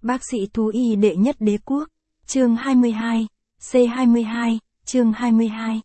Bác sĩ thú y đệ nhất đế quốc, chương 22, C22, chương 22.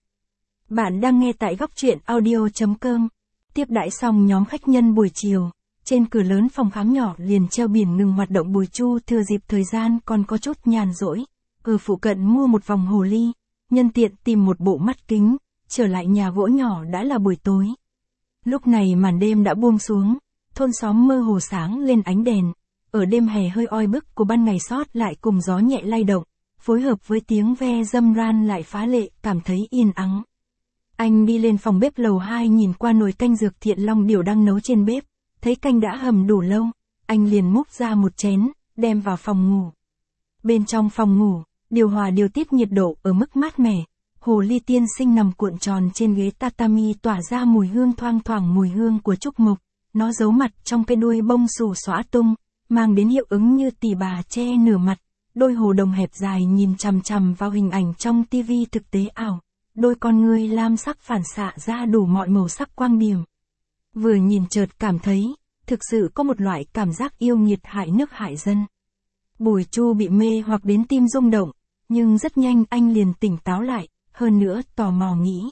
Bạn đang nghe tại góc truyện audio.com. Tiếp đãi xong nhóm khách nhân buổi chiều, trên cửa lớn phòng khám nhỏ liền treo biển ngừng hoạt động. Bùi Chu thừa dịp thời gian còn có chút nhàn rỗi, ở phụ cận mua một vòng hồ ly, nhân tiện tìm một bộ mắt kính, trở lại nhà gỗ nhỏ đã là buổi tối. Lúc này màn đêm đã buông xuống, thôn xóm mơ hồ sáng lên ánh đèn. Ở đêm hè hơi oi bức của ban ngày sót lại cùng gió nhẹ lay động, phối hợp với tiếng ve râm ran lại phá lệ, cảm thấy yên ắng. Anh đi lên phòng bếp lầu 2 nhìn qua nồi canh dược Thiện Long Điểu đang nấu trên bếp, thấy canh đã hầm đủ lâu, anh liền múc ra một chén, đem vào phòng ngủ. Bên trong phòng ngủ, điều hòa điều tiết nhiệt độ ở mức mát mẻ, hồ ly tiên sinh nằm cuộn tròn trên ghế tatami tỏa ra mùi hương thoang thoảng mùi hương của trúc mộc, nó giấu mặt trong cái đuôi bông xù xõa tung, mang đến hiệu ứng như tỷ bà che nửa mặt, đôi hồ đồng hẹp dài nhìn chằm chằm vào hình ảnh trong tivi thực tế ảo, đôi con ngươi lam sắc phản xạ ra đủ mọi màu sắc quang điểm. Vừa nhìn chợt cảm thấy, thực sự có một loại cảm giác yêu nghiệt hại nước hại dân. Bùi Chu bị mê hoặc đến tim rung động, nhưng rất nhanh anh liền tỉnh táo lại, hơn nữa tò mò nghĩ.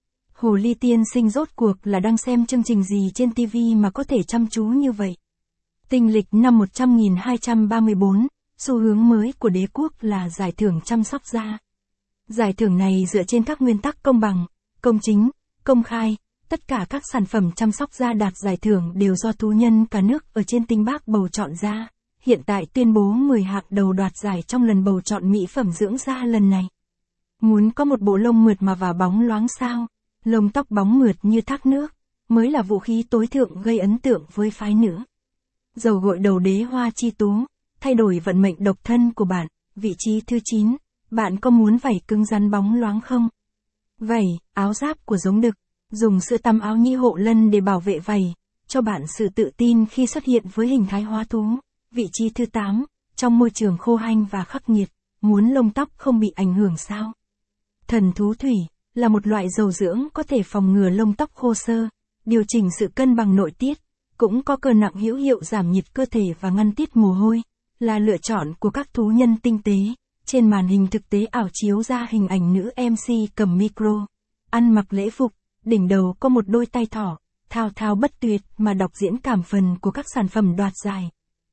Hồ ly tiên sinh rốt cuộc là đang xem chương trình gì trên tivi mà có thể chăm chú như vậy. Tinh lịch năm 100.234, xu hướng mới của đế quốc là giải thưởng chăm sóc da. Giải thưởng này dựa trên các nguyên tắc công bằng, công chính, công khai, tất cả các sản phẩm chăm sóc da đạt giải thưởng đều do thú nhân cả nước ở trên Tinh Bắc bầu chọn ra, hiện tại tuyên bố 10 hạng đầu đoạt giải trong lần bầu chọn mỹ phẩm dưỡng da lần này. Muốn có một bộ lông mượt mà và bóng loáng sao, lông tóc bóng mượt như thác nước, mới là vũ khí tối thượng gây ấn tượng với phái nữ. Dầu gội đầu đế hoa chi tú, thay đổi vận mệnh độc thân của bạn, vị trí thứ 9, bạn có muốn vảy cứng rắn bóng loáng không? Vảy, áo giáp của giống đực, dùng sữa tắm áo nhi hộ lân để bảo vệ vảy, cho bạn sự tự tin khi xuất hiện với hình thái hóa thú. Vị trí thứ 8, trong môi trường khô hanh và khắc nghiệt, muốn lông tóc không bị ảnh hưởng sao? Thần thú thủy, là một loại dầu dưỡng có thể phòng ngừa lông tóc khô xơ, điều chỉnh sự cân bằng nội tiết, cũng có cơ nặng hữu hiệu giảm nhiệt cơ thể và ngăn tiết mồ hôi, là lựa chọn của các thú nhân tinh tế. Trên màn hình thực tế ảo chiếu ra hình ảnh nữ MC cầm micro, ăn mặc lễ phục, đỉnh đầu có một đôi tay thỏ, thao thao bất tuyệt mà đọc diễn cảm phần của các sản phẩm đoạt giải.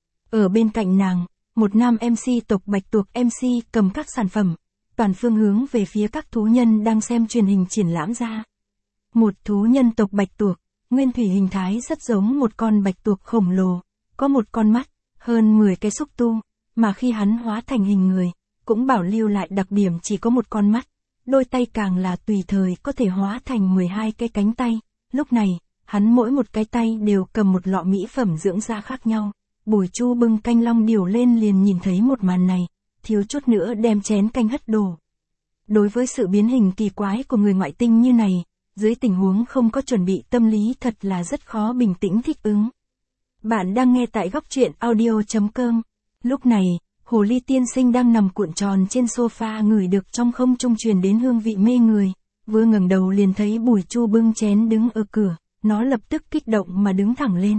Ở bên cạnh nàng, một nam MC tộc Bạch Tuộc MC cầm các sản phẩm, toàn phương hướng về phía các thú nhân đang xem truyền hình triển lãm ra. Một thú nhân tộc Bạch Tuộc, nguyên thủy hình thái rất giống một con bạch tuộc khổng lồ, có một con mắt, hơn 10 cái xúc tu, mà khi hắn hóa thành hình người, cũng bảo lưu lại đặc điểm chỉ có một con mắt, đôi tay càng là tùy thời có thể hóa thành 12 cái cánh tay, lúc này, hắn mỗi một cái tay đều cầm một lọ mỹ phẩm dưỡng da khác nhau. Bùi Chu bưng canh long điểu lên liền nhìn thấy một màn này, thiếu chút nữa đem chén canh hất đổ. Đối với sự biến hình kỳ quái của người ngoại tinh như này, dưới tình huống không có chuẩn bị tâm lý thật là rất khó bình tĩnh thích ứng. Bạn đang nghe tại góc truyện audio.com. Lúc này, hồ ly tiên sinh đang nằm cuộn tròn trên sofa ngửi được trong không trung truyền đến hương vị mê người, vừa ngẩng đầu liền thấy Bùi Chu bưng chén đứng ở cửa, nó lập tức kích động mà đứng thẳng lên.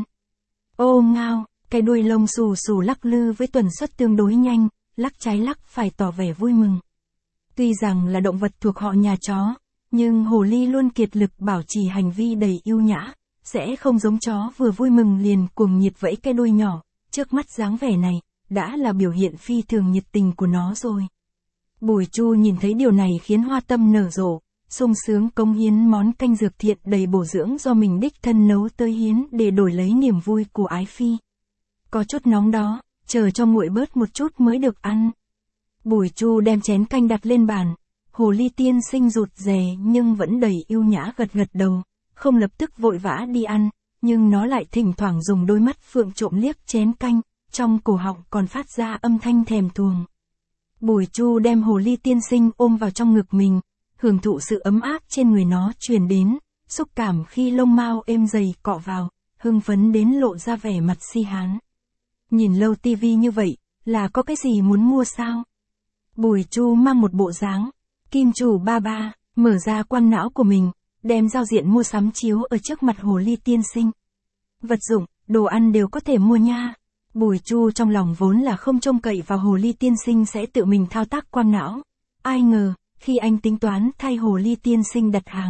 Ô ngao, cái đuôi lông xù xù lắc lư với tần suất tương đối nhanh, lắc trái lắc phải tỏ vẻ vui mừng. Tuy rằng là động vật thuộc họ nhà chó, nhưng hồ ly luôn kiệt lực bảo trì hành vi đầy yêu nhã, sẽ không giống chó vừa vui mừng liền cuồng nhiệt vẫy cái đuôi nhỏ, trước mắt dáng vẻ này, đã là biểu hiện phi thường nhiệt tình của nó rồi. Bùi Chu nhìn thấy điều này khiến hoa tâm nở rộ, sung sướng cống hiến món canh dược thiện đầy bổ dưỡng do mình đích thân nấu tới hiến để đổi lấy niềm vui của ái phi. Có chút nóng đó, chờ cho nguội bớt một chút mới được ăn. Bùi Chu đem chén canh đặt lên bàn, hồ ly tiên sinh rụt rè nhưng vẫn đầy yêu nhã gật gật đầu, không lập tức vội vã đi ăn, nhưng nó lại thỉnh thoảng dùng đôi mắt phượng trộm liếc chén canh, trong cổ họng còn phát ra âm thanh thèm thuồng. Bùi Chu đem hồ ly tiên sinh ôm vào trong ngực mình, hưởng thụ sự ấm áp trên người nó truyền đến, xúc cảm khi lông mao êm dày cọ vào, hưng phấn đến lộ ra vẻ mặt si hán. Nhìn lâu tivi như vậy, là có cái gì muốn mua sao? Bùi Chu mang một bộ dáng kim chủ ba ba, mở ra quang não của mình, đem giao diện mua sắm chiếu ở trước mặt hồ ly tiên sinh. Vật dụng, đồ ăn đều có thể mua nha. Bùi Chu trong lòng vốn là không trông cậy vào hồ ly tiên sinh sẽ tự mình thao tác quang não. Ai ngờ, khi anh tính toán thay hồ ly tiên sinh đặt hàng.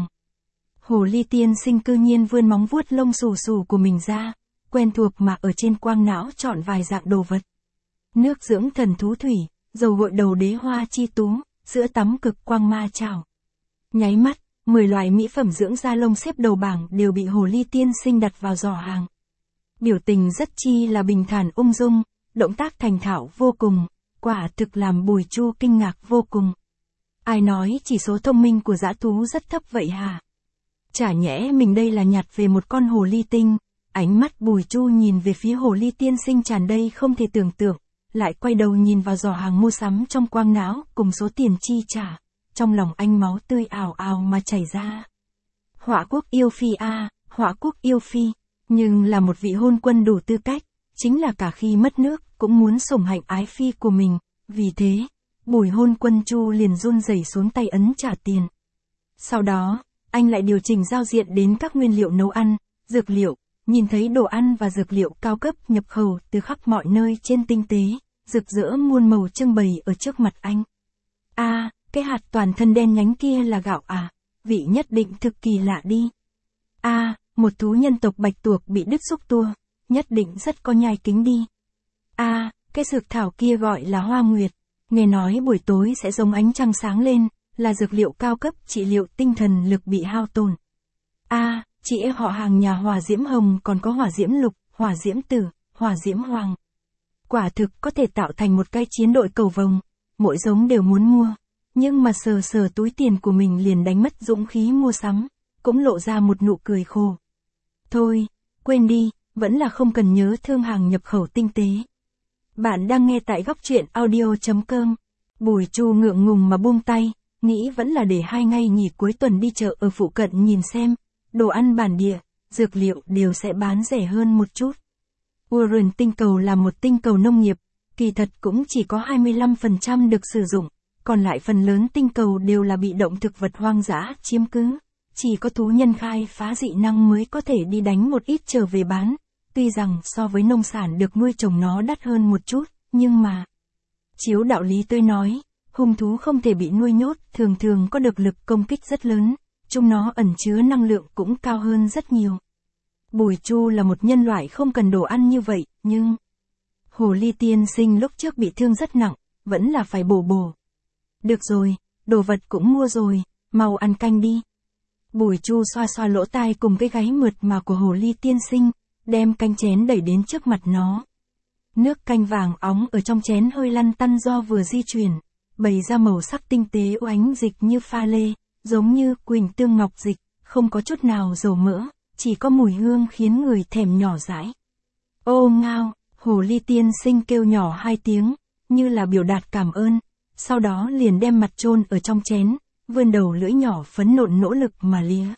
Hồ ly tiên sinh cư nhiên vươn móng vuốt lông xù xù của mình ra, quen thuộc mà ở trên quang não chọn vài dạng đồ vật. Nước dưỡng thần thú thủy, dầu gội đầu đế hoa chi tú, sữa tắm cực quang ma chảo. Nháy mắt, 10 loại mỹ phẩm dưỡng da lông xếp đầu bảng đều bị hồ ly tiên sinh đặt vào giỏ hàng. Biểu tình rất chi là bình thản ung dung, động tác thành thạo vô cùng, quả thực làm Bùi Chu kinh ngạc vô cùng. Ai nói chỉ số thông minh của dã thú rất thấp vậy hả? Chả nhẽ mình đây là nhặt về một con hồ ly tinh. Ánh mắt Bùi Chu nhìn về phía hồ ly tiên sinh tràn đầy không thể tưởng tượng, lại quay đầu nhìn vào giỏ hàng mua sắm trong quang não cùng số tiền chi trả. Trong lòng anh máu tươi ào ào mà chảy ra. Họa quốc yêu phi a, họa quốc yêu phi, nhưng là một vị hôn quân đủ tư cách, chính là cả khi mất nước cũng muốn sủng hạnh ái phi của mình, vì thế, Bùi hôn quân Chu liền run rẩy xuống tay ấn trả tiền. Sau đó, anh lại điều chỉnh giao diện đến các nguyên liệu nấu ăn, dược liệu, nhìn thấy đồ ăn và dược liệu cao cấp nhập khẩu từ khắp mọi nơi trên tinh tế, rực rỡ muôn màu trưng bày ở trước mặt anh. À, cái hạt toàn thân đen nhánh kia là gạo à, vị nhất định thực kỳ lạ đi. À, một thú nhân tộc bạch tuộc bị đứt xúc tua, nhất định rất có nhai kính đi. À, cái dược thảo kia gọi là hoa nguyệt, nghe nói buổi tối sẽ giống ánh trăng sáng lên, là dược liệu cao cấp trị liệu tinh thần lực bị hao tổn. À, chị em họ hàng nhà Hỏa Diễm Hồng còn có Hỏa Diễm Lục, Hỏa Diễm Tử, Hỏa Diễm Hoàng. Quả thực có thể tạo thành một cái chiến đội cầu vồng, mỗi giống đều muốn mua, nhưng mà sờ sờ túi tiền của mình liền đánh mất dũng khí mua sắm, cũng lộ ra một nụ cười khổ. Thôi, quên đi, vẫn là không cần nhớ thương hàng nhập khẩu tinh tế. Bạn đang nghe tại góc truyện audio.com. Bùi Chu ngượng ngùng mà buông tay, nghĩ vẫn là để 2 ngày nghỉ cuối tuần đi chợ ở phụ cận nhìn xem, đồ ăn bản địa, dược liệu đều sẽ bán rẻ hơn một chút. Uran tinh cầu là một tinh cầu nông nghiệp, kỳ thật cũng chỉ có 25% được sử dụng, còn lại phần lớn tinh cầu đều là bị động thực vật hoang dã chiếm cứ. Chỉ có thú nhân khai phá dị năng mới có thể đi đánh một ít trở về bán, tuy rằng so với nông sản được nuôi trồng nó đắt hơn một chút, nhưng mà chiếu đạo lý tôi nói, hung thú không thể bị nuôi nhốt, thường thường có được lực công kích rất lớn, chúng nó ẩn chứa năng lượng cũng cao hơn rất nhiều. Bùi Chu là một nhân loại không cần đồ ăn như vậy, nhưng hồ ly tiên sinh lúc trước bị thương rất nặng, vẫn là phải bổ. Được rồi, đồ vật cũng mua rồi, mau ăn canh đi. Bùi Chu xoa xoa lỗ tai cùng cái gáy mượt mà của hồ ly tiên sinh, đem canh chén đẩy đến trước mặt nó. Nước canh vàng óng ở trong chén hơi lăn tăn do vừa di chuyển, bày ra màu sắc tinh tế oánh dịch như pha lê, giống như quỳnh tương ngọc dịch, không có chút nào dầu mỡ, chỉ có mùi hương khiến người thèm nhỏ dãi. Ô ngao, hồ ly tiên sinh kêu nhỏ 2 tiếng, như là biểu đạt cảm ơn, sau đó liền đem mặt chôn ở trong chén, vươn đầu lưỡi nhỏ phấn nộn nỗ lực mà lía.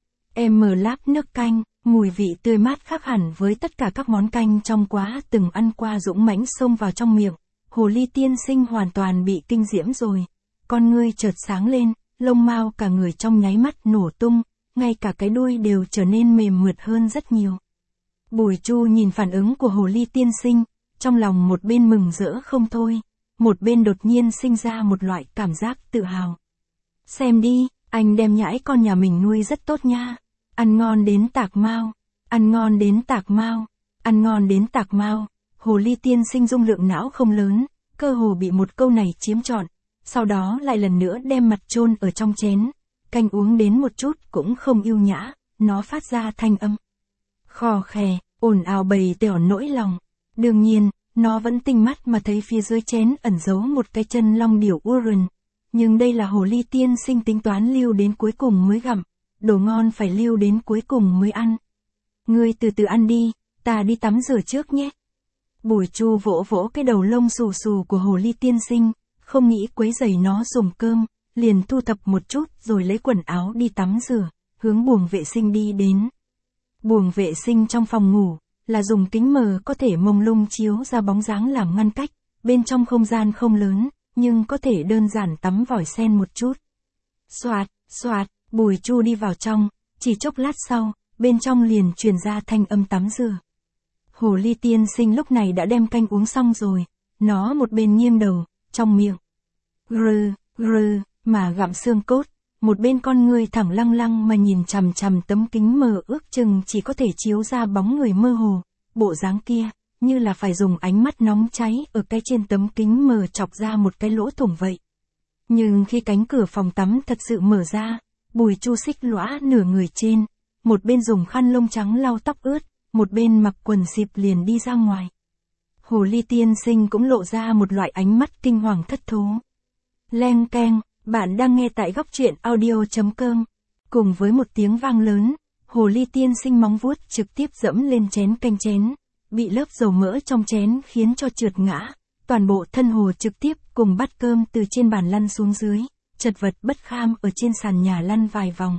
Em mở láp nước canh, mùi vị tươi mát khác hẳn với tất cả các món canh trong quá từng ăn qua dũng mãnh xông vào trong miệng. Hồ ly tiên sinh hoàn toàn bị kinh diễm rồi. Con ngươi chợt sáng lên, lông mao cả người trong nháy mắt nổ tung, ngay cả cái đuôi đều trở nên mềm mượt hơn rất nhiều. Bùi Chu nhìn phản ứng của hồ ly tiên sinh, trong lòng một bên mừng rỡ không thôi, một bên đột nhiên sinh ra một loại cảm giác tự hào. Xem đi, anh đem nhãi con nhà mình nuôi rất tốt nha. Ăn ngon đến tạc mao, ăn ngon đến tạc mao, ăn ngon đến tạc mao. Hồ ly tiên sinh dung lượng não không lớn, cơ hồ bị một câu này chiếm trọn, sau đó lại lần nữa đem mặt chôn ở trong chén, canh uống đến một chút cũng không yêu nhã, nó phát ra thanh âm khò khè, ồn ào bày tỏ nỗi lòng. Đương nhiên, nó vẫn tinh mắt mà thấy phía dưới chén ẩn giấu một cái chân long điểu Uran, nhưng đây là hồ ly tiên sinh tính toán lưu đến cuối cùng mới gặm, đồ ngon phải lưu đến cuối cùng mới ăn. Ngươi từ từ ăn đi, ta đi tắm rửa trước nhé. Bùi Chu vỗ vỗ cái đầu lông xù xù của hồ ly tiên sinh, không nghĩ quấy rầy nó dùng cơm, liền thu thập một chút rồi lấy quần áo đi tắm rửa, hướng buồng vệ sinh đi đến. Buồng vệ sinh trong phòng ngủ, là dùng kính mờ có thể mông lung chiếu ra bóng dáng làm ngăn cách, bên trong không gian không lớn, nhưng có thể đơn giản tắm vòi sen một chút. Xoạt, xoạt, Bùi Chu đi vào trong, chỉ chốc lát sau, bên trong liền truyền ra thanh âm tắm rửa. Hồ ly tiên sinh lúc này đã đem canh uống xong rồi, nó một bên nghiêng đầu, trong miệng mà gặm xương cốt, một bên con ngươi thẳng lăng lăng mà nhìn chằm chằm tấm kính mờ ước chừng chỉ có thể chiếu ra bóng người mơ hồ, bộ dáng kia, như là phải dùng ánh mắt nóng cháy ở cái trên tấm kính mờ chọc ra một cái lỗ thủng vậy. Nhưng khi cánh cửa phòng tắm thật sự mở ra, Bùi Chu xích lõa nửa người trên, một bên dùng khăn lông trắng lau tóc ướt, một bên mặc quần xịp liền đi ra ngoài. Hồ ly tiên sinh cũng lộ ra một loại ánh mắt kinh hoàng thất thố. Leng keng, bạn đang nghe tại góc truyện audio.com. Cùng với một tiếng vang lớn, hồ ly tiên sinh móng vuốt trực tiếp dẫm lên chén canh chén, bị lớp dầu mỡ trong chén khiến cho trượt ngã, toàn bộ thân hồ trực tiếp cùng bát cơm từ trên bàn lăn xuống dưới, chật vật bất kham ở trên sàn nhà lăn vài vòng.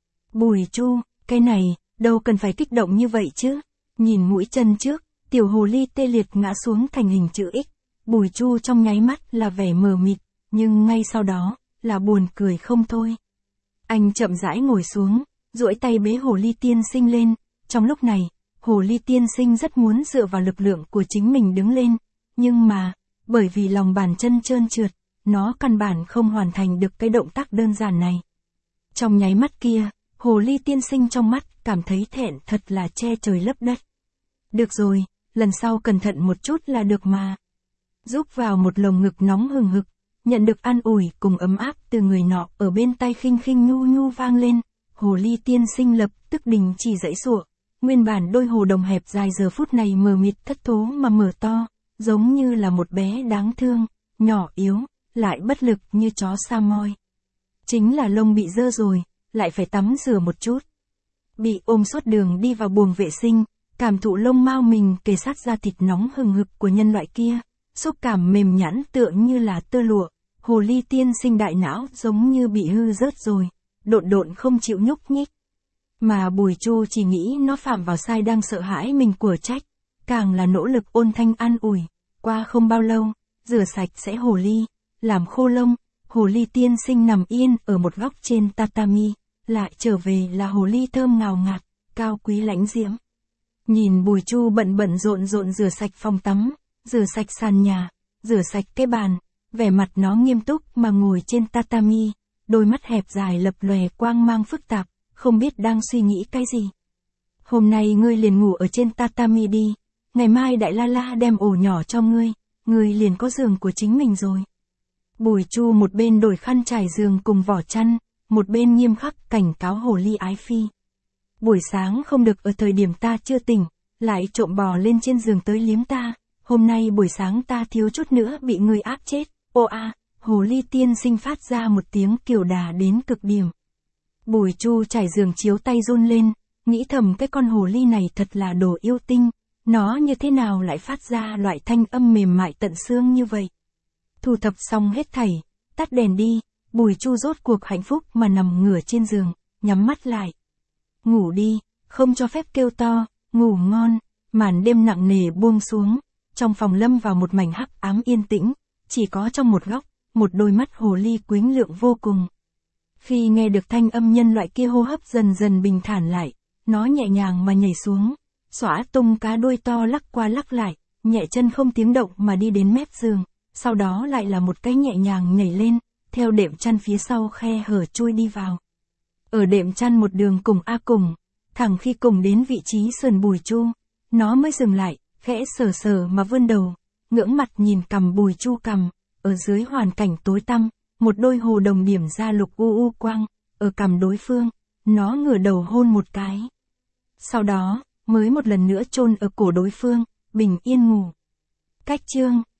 Bùi Chu, cái này, đâu cần phải kích động như vậy chứ, nhìn mũi chân trước, tiểu hồ ly tê liệt ngã xuống thành hình chữ X, Bùi Chu trong nháy mắt là vẻ mờ mịt, nhưng ngay sau đó, là buồn cười không thôi. Anh chậm rãi ngồi xuống, duỗi tay bế hồ ly tiên sinh lên, trong lúc này, hồ ly tiên sinh rất muốn dựa vào lực lượng của chính mình đứng lên, nhưng mà, bởi vì lòng bàn chân trơn trượt, nó căn bản không hoàn thành được cái động tác đơn giản này. Trong nháy mắt kia, hồ ly tiên sinh trong mắt cảm thấy thẹn thật là che trời lấp đất. Được rồi, lần sau cẩn thận một chút là được mà. Giúp vào một lồng ngực nóng hừng hực, nhận được an ủi cùng ấm áp từ người nọ ở bên tai khinh khinh nhu nhu vang lên, hồ ly tiên sinh lập tức đình chỉ giãy giụa, nguyên bản đôi hồ đồng hẹp dài giờ phút này mờ mịt thất thố mà mở to, giống như là một bé đáng thương, nhỏ yếu, lại bất lực như chó sa moi. Chính là lông bị dơ rồi, lại phải tắm rửa một chút. Bị ôm suốt đường đi vào buồng vệ sinh, cảm thụ lông mao mình kề sát da thịt nóng hừng hực của nhân loại kia, xúc cảm mềm nhẵn tựa như là tơ lụa, hồ ly tiên sinh đại não giống như bị hư rớt rồi, độn không chịu nhúc nhích. Mà Bùi Chu chỉ nghĩ nó phạm vào sai đang sợ hãi mình của trách, càng là nỗ lực ôn thanh an ủi, qua không bao lâu, rửa sạch sẽ hồ ly, làm khô lông, hồ ly tiên sinh nằm yên ở một góc trên tatami, lại trở về là hồ ly thơm ngào ngạt, cao quý lãnh diễm. Nhìn Bùi Chu bận rộn rửa sạch phòng tắm, rửa sạch sàn nhà, rửa sạch cái bàn, vẻ mặt nó nghiêm túc mà ngồi trên tatami, đôi mắt hẹp dài lập lòe quang mang phức tạp, không biết đang suy nghĩ cái gì. Hôm nay ngươi liền ngủ ở trên tatami đi, ngày mai đại la la đem ổ nhỏ cho ngươi liền có giường của chính mình rồi. Bùi Chu một bên đổi khăn trải giường cùng vỏ chăn, một bên nghiêm khắc cảnh cáo hồ ly ái phi. Buổi sáng không được ở thời điểm ta chưa tỉnh, lại trộm bò lên trên giường tới liếm ta, hôm nay buổi sáng ta thiếu chút nữa bị ngươi áp chết, ô a, hồ ly tiên sinh phát ra một tiếng kiều đà đến cực điểm. Bùi Chu trải giường chiếu tay run lên, nghĩ thầm cái con hồ ly này thật là đồ yêu tinh, nó như thế nào lại phát ra loại thanh âm mềm mại tận xương như vậy. Thu thập xong hết thảy, tắt đèn đi, Bùi Chu rốt cuộc hạnh phúc mà nằm ngửa trên giường, nhắm mắt lại. Ngủ đi, không cho phép kêu to, ngủ ngon, màn đêm nặng nề buông xuống, trong phòng lâm vào một mảnh hắc ám yên tĩnh, chỉ có trong một góc, một đôi mắt hồ ly quĩnh lượng vô cùng. Khi nghe được thanh âm nhân loại kia hô hấp dần dần bình thản lại, nó nhẹ nhàng mà nhảy xuống, xõa tung cá đuôi to lắc qua lắc lại, nhẹ chân không tiếng động mà đi đến mép giường, sau đó lại là một cái nhẹ nhàng nhảy lên, theo đệm chăn phía sau khe hở chui đi vào. Ở đệm chăn một đường cùng cùng, thẳng khi cùng đến vị trí sườn Bùi Chu, nó mới dừng lại, khẽ sờ mà vươn đầu, ngưỡng mặt nhìn cằm Bùi Chu cằm, ở dưới hoàn cảnh tối tăm, một đôi hồ đồng điểm ra lục u quang, ở cằm đối phương, nó ngửa đầu hôn một cái. Sau đó, mới một lần nữa chôn ở cổ đối phương, bình yên ngủ. Cách chương